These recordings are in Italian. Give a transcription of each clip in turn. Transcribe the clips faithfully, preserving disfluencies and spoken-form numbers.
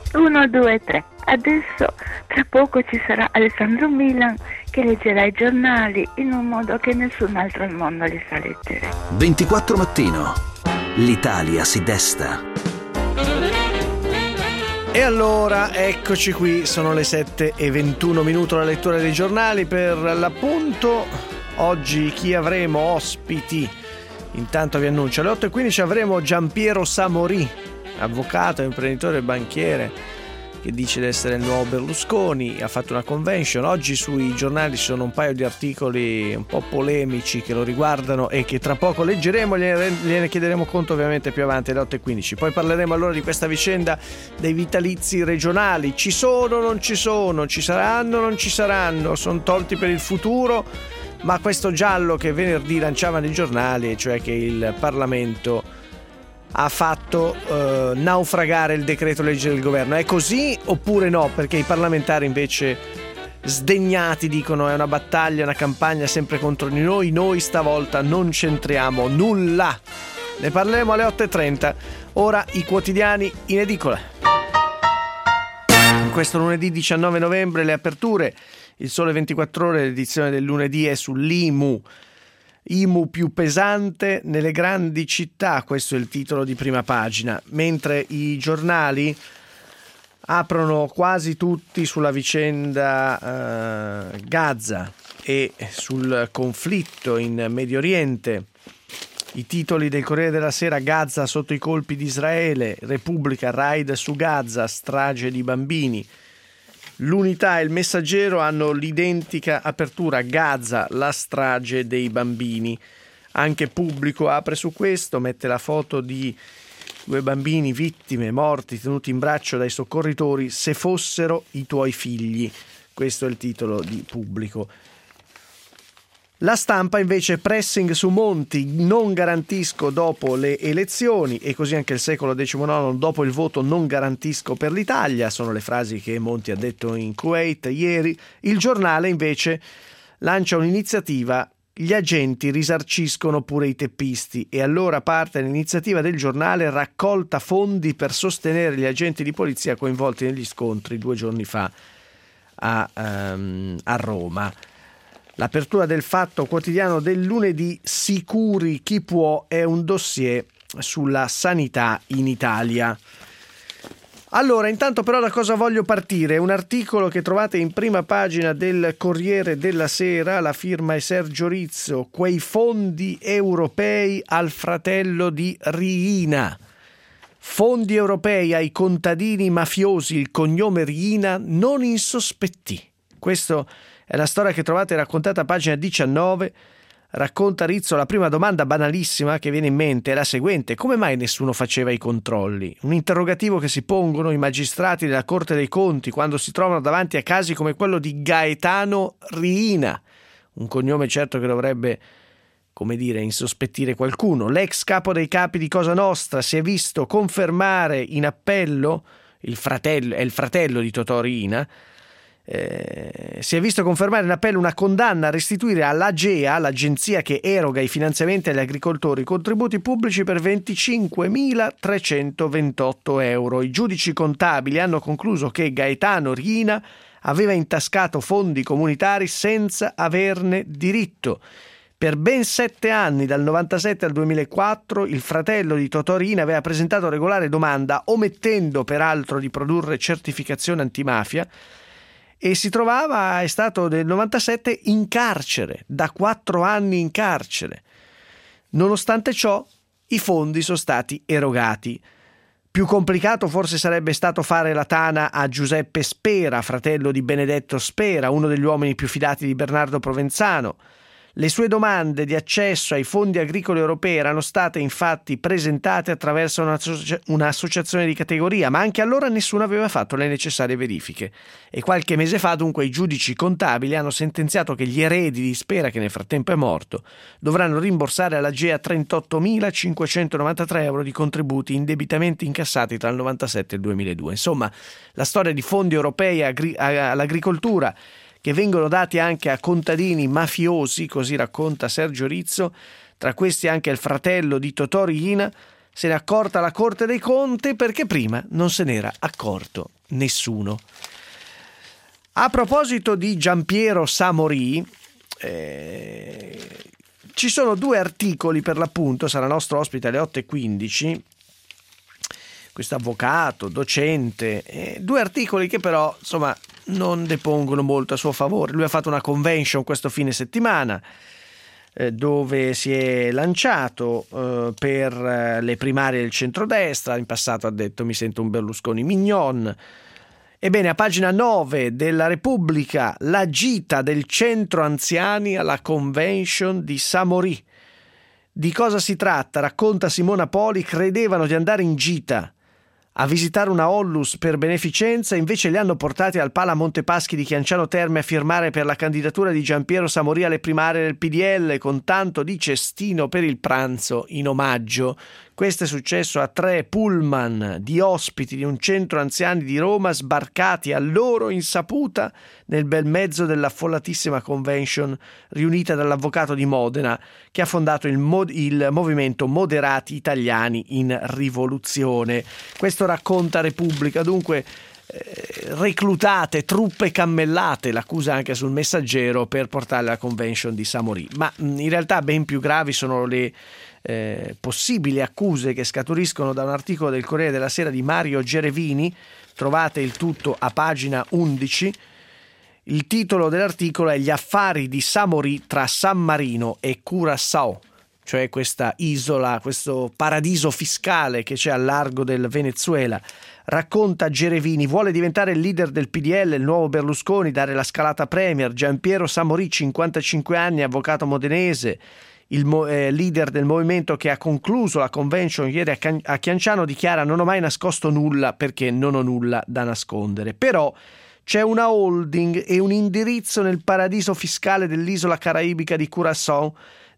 uno, due, tre. Adesso tra poco ci sarà Alessandro Milan che leggerà i giornali in un modo che nessun altro al mondo li sa leggere. ventiquattro mattino. L'Italia si desta. E allora eccoci qui, sono le sette e ventuno minuti, la lettura dei giornali. Per l'appunto oggi chi avremo ospiti? Intanto vi annuncio, alle otto e quindici avremo Giampiero Samorì, avvocato, imprenditore e banchiere, che dice di essere il nuovo Berlusconi. Ha fatto una convention. Oggi sui giornali ci sono un paio di articoli un po' polemici che lo riguardano e che tra poco leggeremo, gliene, gliene chiederemo conto ovviamente più avanti alle otto e quindici. Poi parleremo allora di questa vicenda dei vitalizi regionali. Ci sono, non ci sono, ci saranno, non ci saranno, sono tolti per il futuro, ma questo giallo che venerdì lanciavano i giornali, cioè che il Parlamento ha fatto eh, naufragare il decreto legge del governo, è così oppure no? Perché i parlamentari invece sdegnati dicono è una battaglia, una campagna sempre contro di noi, noi stavolta non c'entriamo nulla. Ne parleremo alle otto e trenta. Ora i quotidiani in edicola. In questo lunedì diciannove novembre le aperture. Il Sole ventiquattro Ore, l'edizione del lunedì è sull'I M U. I M U più pesante nelle grandi città, questo è il titolo di prima pagina, mentre i giornali aprono quasi tutti sulla vicenda eh, Gaza e sul conflitto in Medio Oriente. I titoli del Corriere della Sera: Gaza sotto i colpi di Israele, Repubblica, raid su Gaza, strage di bambini. L'Unità e il Messaggero hanno l'identica apertura: Gaza, la strage dei bambini. Anche Pubblico apre su questo, mette la foto di due bambini vittime, morti, tenuti in braccio dai soccorritori, se fossero i tuoi figli. Questo è il titolo di Pubblico. La Stampa invece: pressing su Monti, non garantisco dopo le elezioni, e così anche il Secolo diciannove, dopo il voto non garantisco per l'Italia, sono le frasi che Monti ha detto in Kuwait ieri. Il Giornale invece lancia un'iniziativa: gli agenti risarciscono pure i teppisti, e allora parte l'iniziativa del Giornale: raccolta fondi per sostenere gli agenti di polizia coinvolti negli scontri due giorni fa a, um, a Roma. L'apertura del Fatto Quotidiano del lunedì: sicuri chi può, è un dossier sulla sanità in Italia. Allora, intanto però da cosa voglio partire? Un articolo che trovate in prima pagina del Corriere della Sera, la firma è Sergio Rizzo: quei fondi europei al fratello di Riina. Fondi europei ai contadini mafiosi, il cognome Riina non insospettì. Questo è la storia che trovate raccontata a pagina diciannove. Racconta Rizzo: la prima domanda banalissima che viene in mente è la seguente: come mai nessuno faceva i controlli? Un interrogativo che si pongono i magistrati della Corte dei Conti quando si trovano davanti a casi come quello di Gaetano Riina, un cognome certo che dovrebbe, come dire, insospettire qualcuno. L'ex capo dei capi di Cosa Nostra si è visto confermare in appello, il fratello, è il fratello di Totò Riina, Eh, si è visto confermare in appello una condanna a restituire all'Agea, l'agenzia che eroga i finanziamenti agli agricoltori, contributi pubblici per venticinquemilatrecentoventotto euro. I giudici contabili hanno concluso che Gaetano Riina aveva intascato fondi comunitari senza averne diritto. Per ben sette anni, dal novantasette al duemilaquattro, il fratello di Totò Riina aveva presentato regolare domanda, omettendo peraltro di produrre certificazione antimafia, e si trovava, è stato nel novantasette, in carcere, da quattro anni in carcere. Nonostante ciò, i fondi sono stati erogati. Più complicato forse sarebbe stato fare la tana a Giuseppe Spera, fratello di Benedetto Spera, uno degli uomini più fidati di Bernardo Provenzano. Le sue domande di accesso ai fondi agricoli europei erano state infatti presentate attraverso un'associ- un'associazione di categoria, ma anche allora nessuno aveva fatto le necessarie verifiche. E qualche mese fa dunque i giudici contabili hanno sentenziato che gli eredi di Spera, che nel frattempo è morto, dovranno rimborsare all'Agea trentottomilacinquecentonovantatré euro di contributi indebitamente incassati tra il novantasette e il duemiladue. Insomma, la storia di fondi europei agri- all'agricoltura che vengono dati anche a contadini mafiosi, così racconta Sergio Rizzo, tra questi anche il fratello di Totò Riina, se ne è accorta la Corte dei Conti, perché prima non se n'era accorto nessuno. A proposito di Giampiero Samorì, eh, ci sono due articoli per l'appunto, sarà nostro ospite alle otto e quindici, questo avvocato, docente, eh, due articoli che però insomma non depongono molto a suo favore. Lui ha fatto una convention questo fine settimana eh, dove si è lanciato eh, per eh, le primarie del centrodestra. In passato ha detto: mi sento un Berlusconi mignon. Ebbene, a pagina nove della Repubblica, la gita del centro anziani alla convention di Samorì. Di cosa si tratta? Racconta Simona Poli: credevano di andare in gita a visitare una Onlus per beneficenza, invece li hanno portati al Pala Montepaschi di Chianciano Terme a firmare per la candidatura di Giampiero Samorì alle primarie del P D L con tanto di cestino per il pranzo in omaggio. Questo è successo a tre pullman di ospiti di un centro anziani di Roma sbarcati a loro insaputa nel bel mezzo dell'affollatissima convention riunita dall'avvocato di Modena che ha fondato il, mod- il movimento Moderati Italiani in Rivoluzione. Questo racconta Repubblica. Dunque eh, reclutate truppe cammellate, l'accusa anche sul Messaggero, per portare alla convention di Samorì. Ma mh, in realtà ben più gravi sono le Eh, possibili accuse che scaturiscono da un articolo del Corriere della Sera di Mario Gerevini. Trovate il tutto a pagina undici. Il titolo dell'articolo è: gli affari di Samorì tra San Marino e Curaçao, cioè questa isola, questo paradiso fiscale che c'è al largo del Venezuela. Racconta Gerevini: vuole diventare il leader del P D L, il nuovo Berlusconi, dare la scalata premier. Giampiero Samorì, cinquantacinque anni, avvocato modenese, il eh, leader del movimento che ha concluso la convention ieri a, Can- a Chianciano, dichiara: non ho mai nascosto nulla perché non ho nulla da nascondere. Però c'è una holding e un indirizzo nel paradiso fiscale dell'isola caraibica di Curaçao,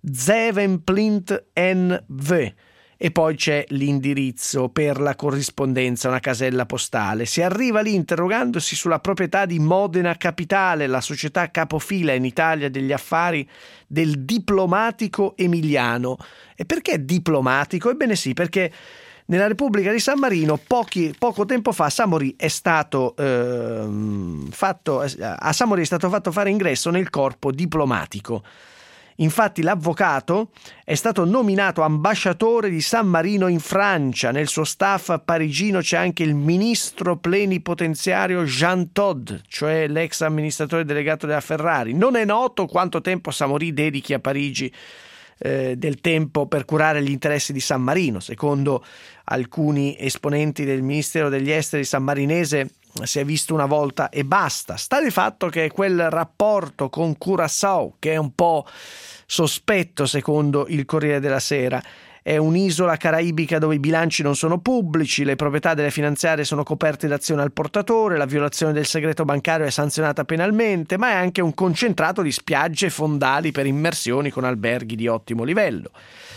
Zevenplint N V, e poi c'è l'indirizzo per la corrispondenza, una casella postale. Si arriva lì interrogandosi sulla proprietà di Modena Capitale, la società capofila in Italia degli affari del diplomatico emiliano. E perché diplomatico? Ebbene sì, perché nella Repubblica di San Marino pochi, poco tempo fa Samorì è stato eh, fatto, a Samorì è stato fatto fare ingresso nel corpo diplomatico. Infatti l'avvocato è stato nominato ambasciatore di San Marino in Francia. Nel suo staff parigino c'è anche il ministro plenipotenziario Jean Todt, cioè l'ex amministratore delegato della Ferrari. Non è noto quanto tempo Samorì dedichi a Parigi eh, del tempo per curare gli interessi di San Marino. Secondo alcuni esponenti del Ministero degli Esteri sammarinese si è visto una volta e basta. Sta di fatto che quel rapporto con Curaçao, che è un po' sospetto secondo il Corriere della Sera, è un'isola caraibica dove i bilanci non sono pubblici, le proprietà delle finanziarie sono coperte d'azione al portatore, la violazione del segreto bancario è sanzionata penalmente, ma è anche un concentrato di spiagge e fondali per immersioni con alberghi di ottimo livello.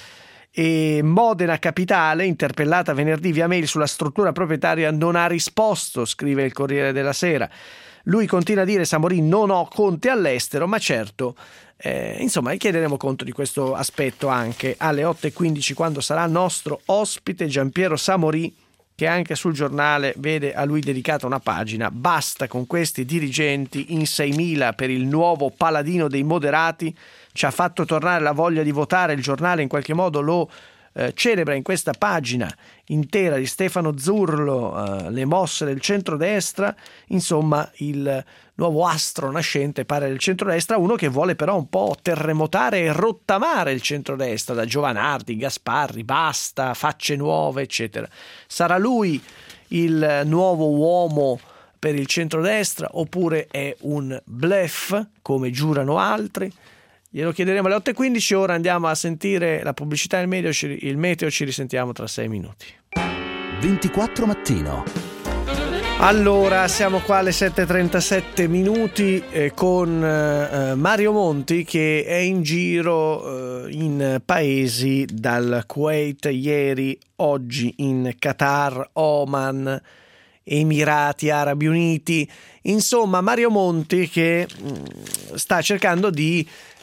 E Modena Capitale, interpellata venerdì via mail sulla struttura proprietaria, non ha risposto, scrive il Corriere della Sera. Lui continua a dire: Samorì, non ho conti all'estero, ma certo, eh, insomma, chiederemo conto di questo aspetto anche alle otto e quindici, quando sarà nostro ospite Giampiero Samorì, che anche sul giornale vede a lui dedicata una pagina. Basta con questi dirigenti, in seimila per il nuovo paladino dei moderati, ci ha fatto tornare la voglia di votare. Il giornale in qualche modo lo eh, celebra in questa pagina intera di Stefano Zurlo, eh, le mosse del centrodestra. Insomma, il nuovo astro nascente pare del centrodestra, uno che vuole però un po' terremotare e rottamare il centrodestra, da Giovanardi, Gasparri, Basta, facce nuove, eccetera. Sarà lui il nuovo uomo per il centrodestra oppure è un bluff, come giurano altri? Glielo chiederemo alle otto e quindici. Ora andiamo a sentire la pubblicità e il meteo, il meteo, ci risentiamo tra sei minuti. ventiquattro mattino. Allora, siamo qua alle sette e trentasette minuti eh, con eh, Mario Monti, che è in giro eh, in paesi dal Kuwait ieri, oggi in Qatar, Oman, Emirati Arabi Uniti. Insomma, Mario Monti che mh, sta cercando di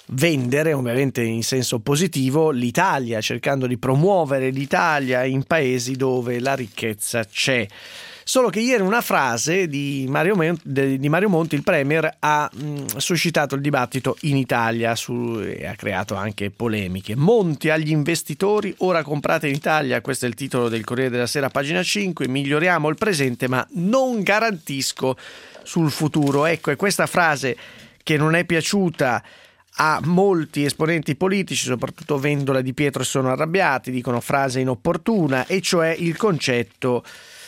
vendere, ovviamente in senso positivo, l'Italia, cercando di promuovere l'Italia in paesi dove la ricchezza c'è. Solo che ieri una frase di Mario, di Mario Monti, il Premier, ha mh, suscitato il dibattito in Italia su, e ha creato anche polemiche. Monti agli investitori, ora comprate in Italia, questo è il titolo del Corriere della Sera, pagina cinque, miglioriamo il presente ma non garantisco sul futuro. Ecco, è questa frase che non è piaciuta a molti esponenti politici, soprattutto Vendola, Di Pietro, sono arrabbiati, dicono frase inopportuna, e cioè il concetto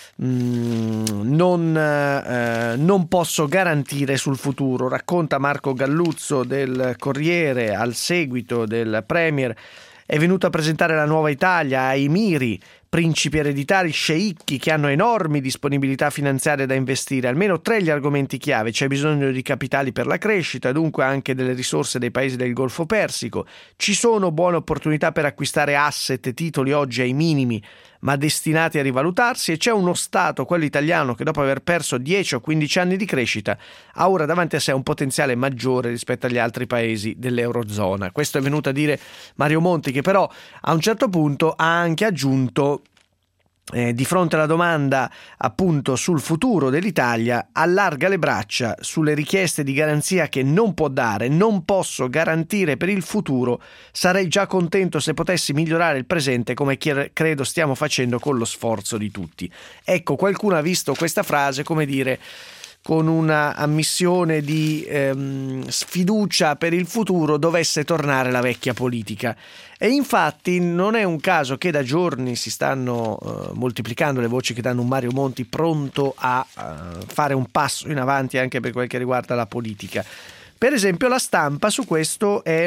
mm, non, eh, non posso garantire sul futuro. Racconta Marco Galluzzo del Corriere, al seguito del Premier è venuto a presentare la nuova Italia ai Miri, principi ereditari sceicchi che hanno enormi disponibilità finanziarie da investire. Almeno tre gli argomenti chiave: c'è bisogno di capitali per la crescita, dunque anche delle risorse dei paesi del Golfo Persico, ci sono buone opportunità per acquistare asset e titoli oggi ai minimi ma destinati a rivalutarsi, e c'è uno Stato, quello italiano, che dopo aver perso dieci o quindici anni di crescita ha ora davanti a sé un potenziale maggiore rispetto agli altri paesi dell'Eurozona. Questo è venuto a dire Mario Monti, che però a un certo punto ha anche aggiunto, Eh, di fronte alla domanda appunto sul futuro dell'Italia, allarga le braccia sulle richieste di garanzia che non può dare. Non posso garantire per il futuro, sarei già contento se potessi migliorare il presente, come credo stiamo facendo con lo sforzo di tutti. Ecco, qualcuno ha visto questa frase, come dire, con una ammissione di ehm, sfiducia per il futuro, dovesse tornare la vecchia politica. E infatti non è un caso che da giorni si stanno eh, moltiplicando le voci che danno un Mario Monti pronto a uh, fare un passo in avanti anche per quel che riguarda la politica. Per esempio La Stampa su questo è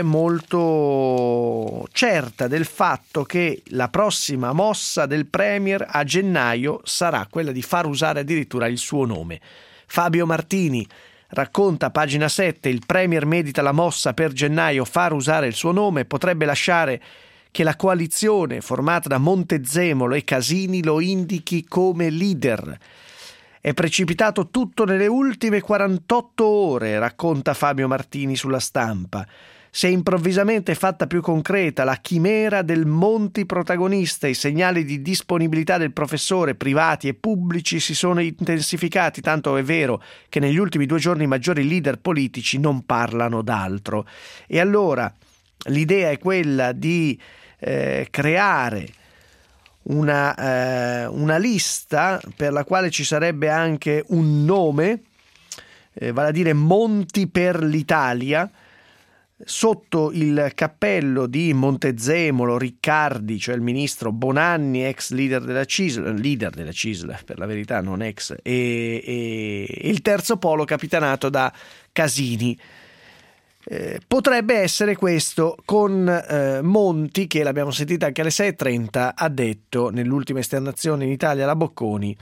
molto certa del fatto che la prossima mossa del Premier a gennaio sarà quella di far usare addirittura il suo nome. Fabio Martini racconta, pagina sette, il Premier medita la mossa per gennaio, far usare il suo nome, potrebbe lasciare che la coalizione formata da Montezemolo e Casini lo indichi come leader. È precipitato tutto nelle ultime quarantotto ore, racconta Fabio Martini sulla Stampa. Si è improvvisamente fatta più concreta la chimera del Monti protagonista. I segnali di disponibilità del professore, privati e pubblici, si sono intensificati, tanto è vero che negli ultimi due giorni i maggiori leader politici non parlano d'altro. E allora l'idea è quella di eh, creare una, eh, una lista per la quale ci sarebbe anche un nome, eh, vale a dire Monti per l'Italia, sotto il cappello di Montezemolo, Riccardi, cioè il ministro, Bonanni, ex leader della C I S L, leader della C I S L per la verità, non ex, e, e il terzo polo capitanato da Casini. Eh, potrebbe essere questo, con eh, Monti, che l'abbiamo sentita anche alle sei e trenta, ha detto nell'ultima esternazione in Italia la Bocconi: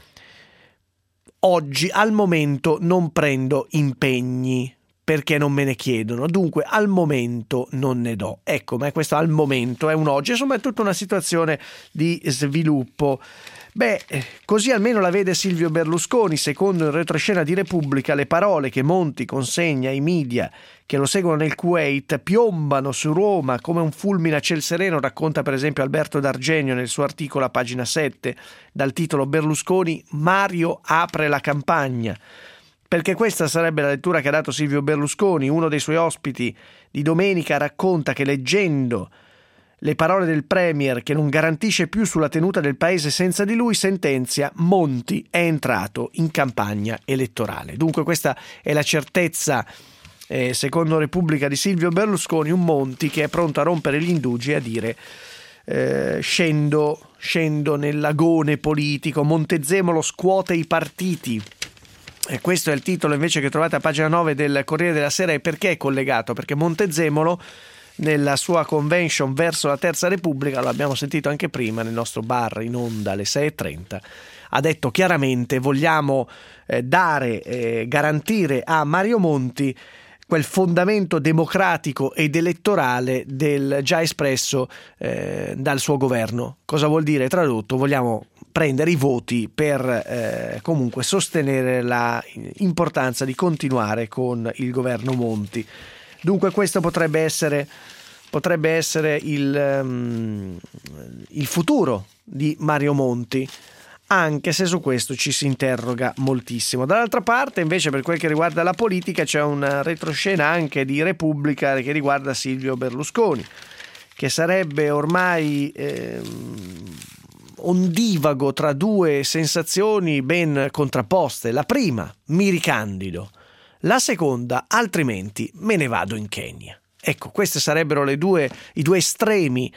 oggi al momento non prendo impegni perché non me ne chiedono, dunque al momento non ne do. Ecco, ma questo al momento è un oggi, insomma è tutta una situazione di sviluppo. Beh, così almeno la vede Silvio Berlusconi. Secondo il retroscena di Repubblica, le parole che Monti consegna ai media che lo seguono nel Kuwait piombano su Roma come un fulmine a ciel sereno, racconta per esempio Alberto D'Argenio nel suo articolo a pagina sette, dal titolo Berlusconi, Mario apre la campagna. Perché questa sarebbe la lettura che ha dato Silvio Berlusconi. Uno dei suoi ospiti di domenica racconta che, leggendo le parole del Premier che non garantisce più sulla tenuta del paese senza di lui, sentenzia: Monti è entrato in campagna elettorale. Dunque questa è la certezza, eh, secondo Repubblica, di Silvio Berlusconi, un Monti che è pronto a rompere gli indugi e a dire eh, scendo, scendo nell'agone politico, Montezemolo scuote i partiti. E questo è il titolo invece che trovate a pagina nove del Corriere della Sera. E perché è collegato? Perché Montezemolo, nella sua convention verso la Terza Repubblica, l'abbiamo sentito anche prima nel nostro bar in onda alle sei e trenta, ha detto chiaramente: vogliamo eh, dare, eh, garantire a Mario Monti quel fondamento democratico ed elettorale del già espresso eh, dal suo governo. Cosa vuol dire? Tradotto, vogliamo prendere i voti per eh, comunque sostenere la importanza di continuare con il governo Monti. Dunque questo potrebbe essere, potrebbe essere il, um, il futuro di Mario Monti, anche se su questo ci si interroga moltissimo. Dall'altra parte, invece, per quel che riguarda la politica, c'è una retroscena anche di Repubblica che riguarda Silvio Berlusconi, che sarebbe ormai eh, ondivago tra due sensazioni ben contrapposte. La prima, mi ricandido; la seconda, altrimenti me ne vado in Kenya. Ecco, queste sarebbero le due, i due estremi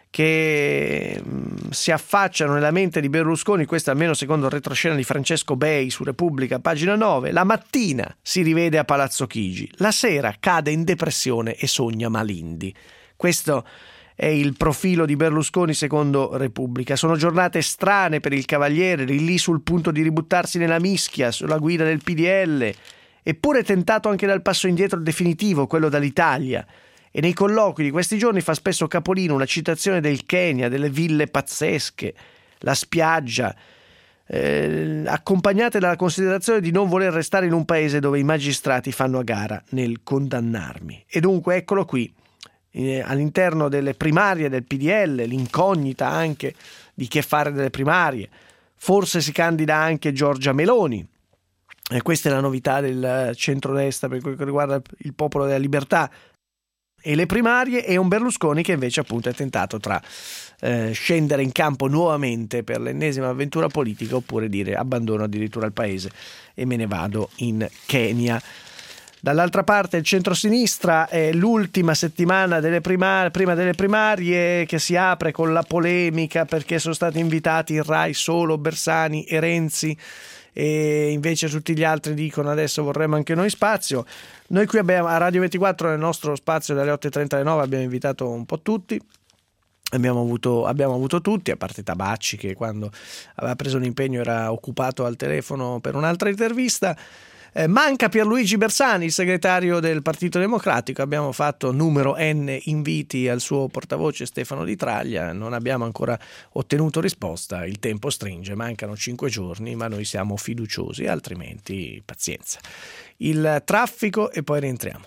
che mh, si affacciano nella mente di Berlusconi, questo almeno secondo il retroscena di Francesco Bei su Repubblica, pagina nove. La mattina si rivede a Palazzo Chigi, la sera cade in depressione e sogna Malindi. Questo è il profilo di Berlusconi secondo Repubblica. Sono giornate strane per il Cavaliere, lì sul punto di ributtarsi nella mischia sulla guida del P D L, eppure tentato anche dal passo indietro definitivo, quello dall'Italia. E nei colloqui di questi giorni fa spesso capolino una citazione del Kenya, delle ville pazzesche, la spiaggia, eh, accompagnate dalla considerazione di non voler restare in un paese dove i magistrati fanno a gara nel condannarmi. E dunque eccolo qui, eh, all'interno delle primarie del P D L, l'incognita anche di che fare delle primarie. Forse si candida anche Giorgia Meloni. E questa è la novità del centrodestra per quel che riguarda il Popolo della Libertà e le primarie, e un Berlusconi che invece appunto è tentato tra eh, scendere in campo nuovamente per l'ennesima avventura politica oppure dire abbandono addirittura il paese e me ne vado in Kenya. Dall'altra parte il centrosinistra, è l'ultima settimana delle primarie, prima delle primarie, che si apre con la polemica perché sono stati invitati in Rai solo Bersani e Renzi, e invece tutti gli altri dicono adesso vorremmo anche noi spazio. Noi qui abbiamo a Radio ventiquattro, nel nostro spazio dalle otto e trenta alle nove, abbiamo invitato un po' tutti, abbiamo avuto, abbiamo avuto tutti, a parte Tabacci che quando aveva preso un impegno era occupato al telefono per un'altra intervista. Eh, manca Pierluigi Bersani, il segretario del Partito Democratico. Abbiamo fatto numero N inviti al suo portavoce Stefano Di Traglia, non abbiamo ancora ottenuto risposta, il tempo stringe, mancano cinque giorni, ma noi siamo fiduciosi, altrimenti pazienza. Il traffico e poi rientriamo.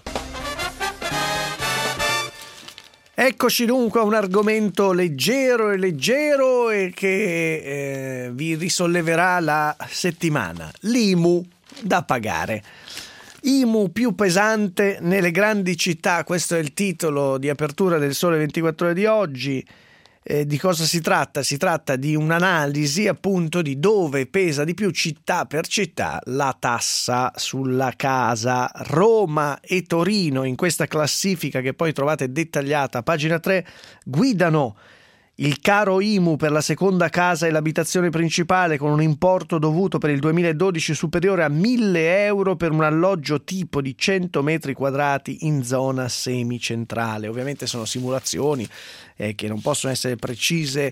Eccoci dunque a un argomento leggero e leggero e che eh, vi risolleverà la settimana. L'I M U da pagare. I M U più pesante nelle grandi città, questo è il titolo di apertura del Sole ventiquattro Ore di oggi. Eh, di cosa si tratta? Si tratta di un'analisi appunto di dove pesa di più città per città la tassa sulla casa. Roma e Torino in questa classifica che poi trovate dettagliata a pagina tre guidano il caro I M U per la seconda casa e l'abitazione principale, con un importo dovuto per il duemiladodici superiore a mille euro per un alloggio tipo di cento metri quadrati in zona semicentrale. Ovviamente sono simulazioni eh, che non possono essere precise,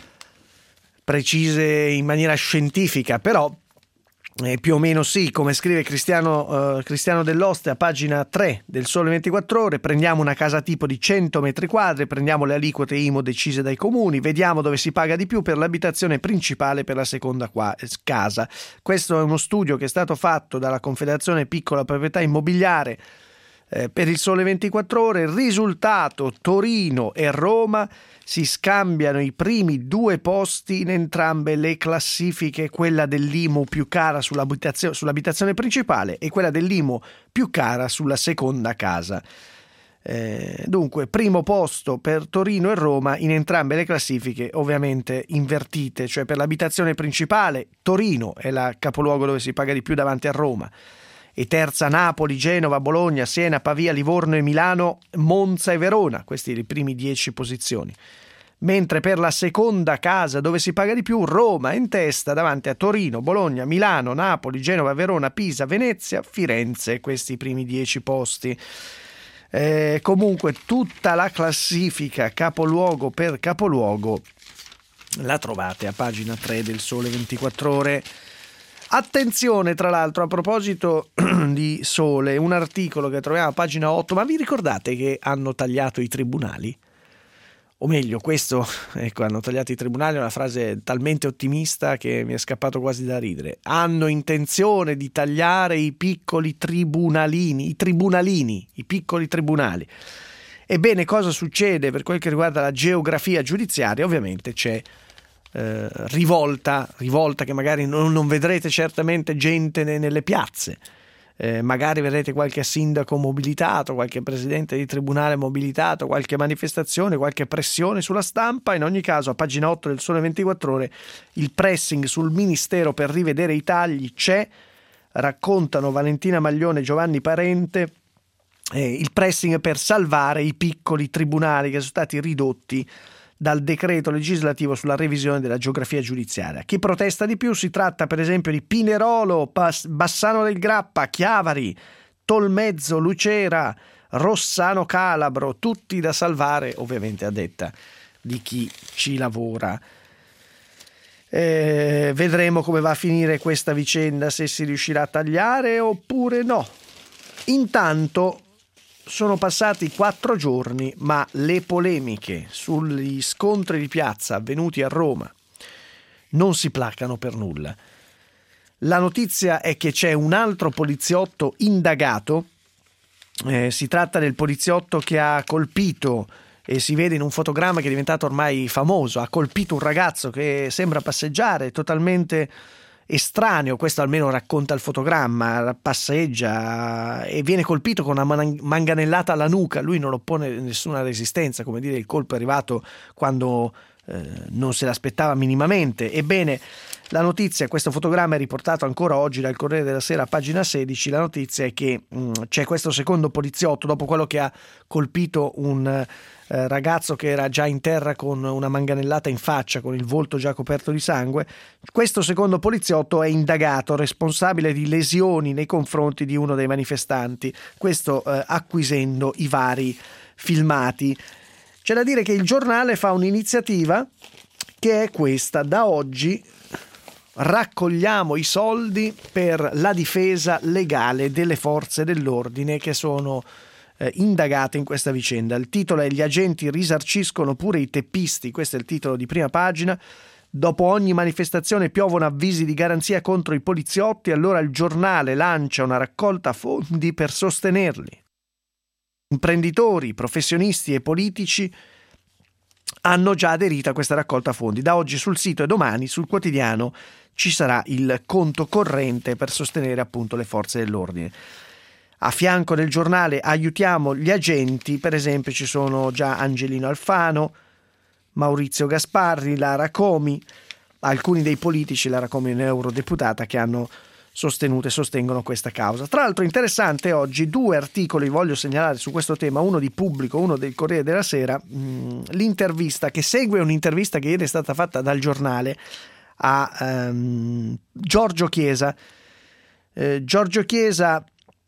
precise in maniera scientifica, però Eh, più o meno sì, come scrive Cristiano, eh, Cristiano Dell'Oste a pagina tre del Sole ventiquattro Ore. Prendiamo una casa tipo di cento metri quadri, prendiamo le aliquote I M U decise dai comuni, vediamo dove si paga di più per l'abitazione principale, per la seconda qua, eh, casa. Questo è uno studio che è stato fatto dalla Confederazione Piccola Proprietà Immobiliare eh, per il Sole ventiquattro Ore. Il risultato: Torino e Roma si scambiano i primi due posti in entrambe le classifiche, quella dell'I M U più cara sull'abitazione, sull'abitazione principale e quella dell'I M U più cara sulla seconda casa. Eh, dunque, primo posto per Torino e Roma in entrambe le classifiche, ovviamente invertite, cioè per l'abitazione principale Torino è la capoluogo dove si paga di più davanti a Roma, e terza Napoli, Genova, Bologna, Siena, Pavia, Livorno e Milano, Monza e Verona. Questi le primi dieci posizioni. Mentre per la seconda casa dove si paga di più, Roma è in testa davanti a Torino, Bologna, Milano, Napoli, Genova, Verona, Pisa, Venezia, Firenze. Questi i primi dieci posti. Eh, comunque tutta la classifica capoluogo per capoluogo la trovate a pagina tre del Sole ventiquattro Ore. Attenzione, tra l'altro, a proposito di Sole, un articolo che troviamo a pagina otto. Ma vi ricordate che hanno tagliato i tribunali? o meglio, questo, ecco, hanno tagliato i tribunali, è una frase talmente ottimista che mi è scappato quasi da ridere. Hanno intenzione di tagliare i piccoli tribunalini, i tribunalini, i piccoli tribunali. Ebbene, cosa succede per quel che riguarda la geografia giudiziaria? Ovviamente c'è eh, rivolta, rivolta che magari non, non vedrete certamente gente ne, nelle piazze. Eh, magari vedrete qualche sindaco mobilitato, qualche presidente di tribunale mobilitato, qualche manifestazione, qualche pressione sulla stampa. In ogni caso, a pagina otto del Sole ventiquattro Ore, il pressing sul ministero per rivedere i tagli c'è, raccontano Valentina Maglione e Giovanni Parente, eh, il pressing per salvare i piccoli tribunali che sono stati ridotti dal decreto legislativo sulla revisione della geografia giudiziaria. Chi protesta di più? Si tratta per esempio di Pinerolo, Bassano del Grappa, Chiavari, Tolmezzo, Lucera, Rossano Calabro, tutti da salvare, ovviamente a detta di chi ci lavora. Eh, vedremo come va a finire questa vicenda, se si riuscirà a tagliare oppure no. Intanto sono passati quattro giorni, ma le polemiche sugli scontri di piazza avvenuti a Roma non si placano per nulla. La notizia è che c'è un altro poliziotto indagato, eh, si tratta del poliziotto che ha colpito, e si vede in un fotogramma che è diventato ormai famoso, ha colpito un ragazzo che sembra passeggiare totalmente estraneo, questo almeno racconta il fotogramma, passeggia e viene colpito con una manganellata alla nuca. Lui non oppone nessuna resistenza, come dire, il colpo è arrivato quando eh, non se l'aspettava minimamente. Ebbene, la notizia, questo fotogramma è riportato ancora oggi dal Corriere della Sera, pagina sedici. La notizia è che mh, c'è questo secondo poliziotto, dopo quello che ha colpito un eh, ragazzo che era già in terra con una manganellata in faccia, con il volto già coperto di sangue. Questo secondo poliziotto è indagato, responsabile di lesioni nei confronti di uno dei manifestanti, questo eh, acquisendo i vari filmati. C'è da dire che il giornale fa un'iniziativa che è questa: da oggi raccogliamo i soldi per la difesa legale delle forze dell'ordine che sono eh, indagate in questa vicenda. Il titolo è "Gli agenti risarciscono pure i teppisti", questo è il titolo di prima pagina. Dopo ogni manifestazione piovono avvisi di garanzia contro i poliziotti, allora il giornale lancia una raccolta fondi per sostenerli. Imprenditori, professionisti e politici hanno già aderito a questa raccolta fondi. Da oggi sul sito e domani sul quotidiano ci sarà il conto corrente per sostenere appunto le forze dell'ordine. A fianco del giornale "Aiutiamo gli agenti", per esempio, ci sono già Angelino Alfano, Maurizio Gasparri, Lara Comi, alcuni dei politici, Lara Comi è un'eurodeputata, che hanno sostenuto e sostengono questa causa. Tra l'altro interessante oggi due articoli voglio segnalare su questo tema, uno di Pubblico, uno del Corriere della Sera. Mh, l'intervista che segue un'intervista che ieri è stata fatta dal giornale a um, Giorgio Chiesa. Eh, Giorgio Chiesa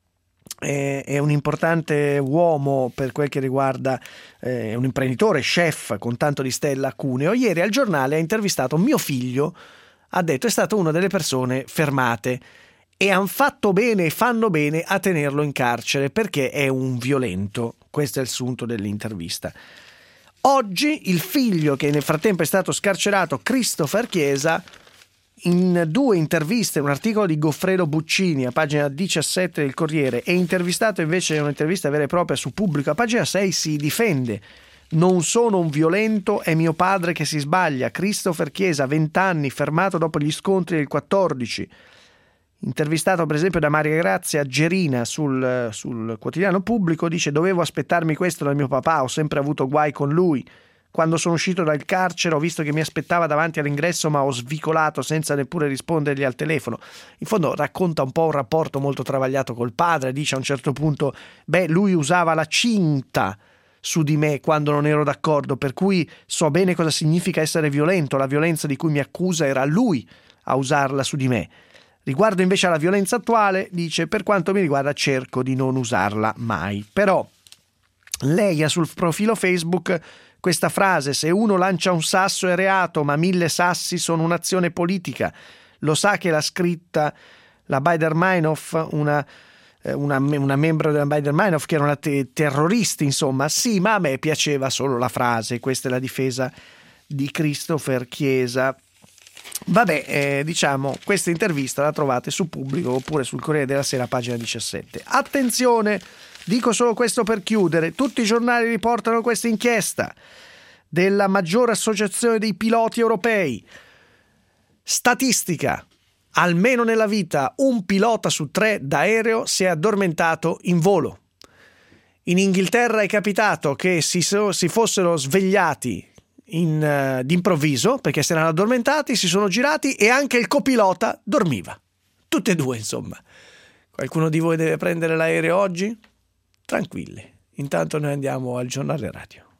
è, è un importante uomo per quel che riguarda, eh, è un imprenditore, chef con tanto di stella a Cuneo. Ieri al giornale ha intervistato mio figlio, ha detto è stata una delle persone fermate e hanno fatto bene e fanno bene a tenerlo in carcere perché è un violento. Questo è il sunto dell'intervista. Oggi il figlio, che nel frattempo è stato scarcerato, Christopher Chiesa, in due interviste, un articolo di Goffredo Buccini a pagina diciassette del Corriere e intervistato invece in un'intervista vera e propria su Pubblico a pagina sei, si difende. "Non sono un violento, è mio padre che si sbaglia". Christopher Chiesa, venti anni, fermato dopo gli scontri del quattordici. Intervistato per esempio da Maria Grazia Gerina sul, sul quotidiano Pubblico, dice: "Dovevo aspettarmi questo da mio papà, ho sempre avuto guai con lui. Quando sono uscito dal carcere ho visto che mi aspettava davanti all'ingresso, ma ho svicolato senza neppure rispondergli al telefono". In fondo racconta un po' un rapporto molto travagliato col padre, dice a un certo punto: beh, lui usava la cinta su di me quando non ero d'accordo, per cui so bene cosa significa essere violento, la violenza di cui mi accusa era lui a usarla su di me. Riguardo invece alla violenza attuale, dice: per quanto mi riguarda cerco di non usarla mai. Però lei ha sul profilo Facebook questa frase: "Se uno lancia un sasso è reato, ma mille sassi sono un'azione politica". Lo sa che l'ha scritta la Baader-Meinhof, una una, una membro della Baader-Meinhof che erano te- terroristi, insomma. Sì, ma a me piaceva solo la frase. Questa è la difesa di Christopher Chiesa. Vabbè, eh, diciamo, questa intervista la trovate su Pubblico oppure sul Corriere della Sera, pagina diciassette. Attenzione, dico solo questo per chiudere, tutti i giornali riportano questa inchiesta della maggiore associazione dei piloti europei. Statistica: almeno nella vita un pilota su tre d'aereo si è addormentato in volo. In Inghilterra è capitato che si, si fossero svegliati in, uh, d'improvviso perché si erano addormentati, si sono girati e anche il copilota dormiva. Tutte e due, insomma. Qualcuno di voi deve prendere l'aereo oggi? Tranquilli. Intanto noi andiamo al giornale radio.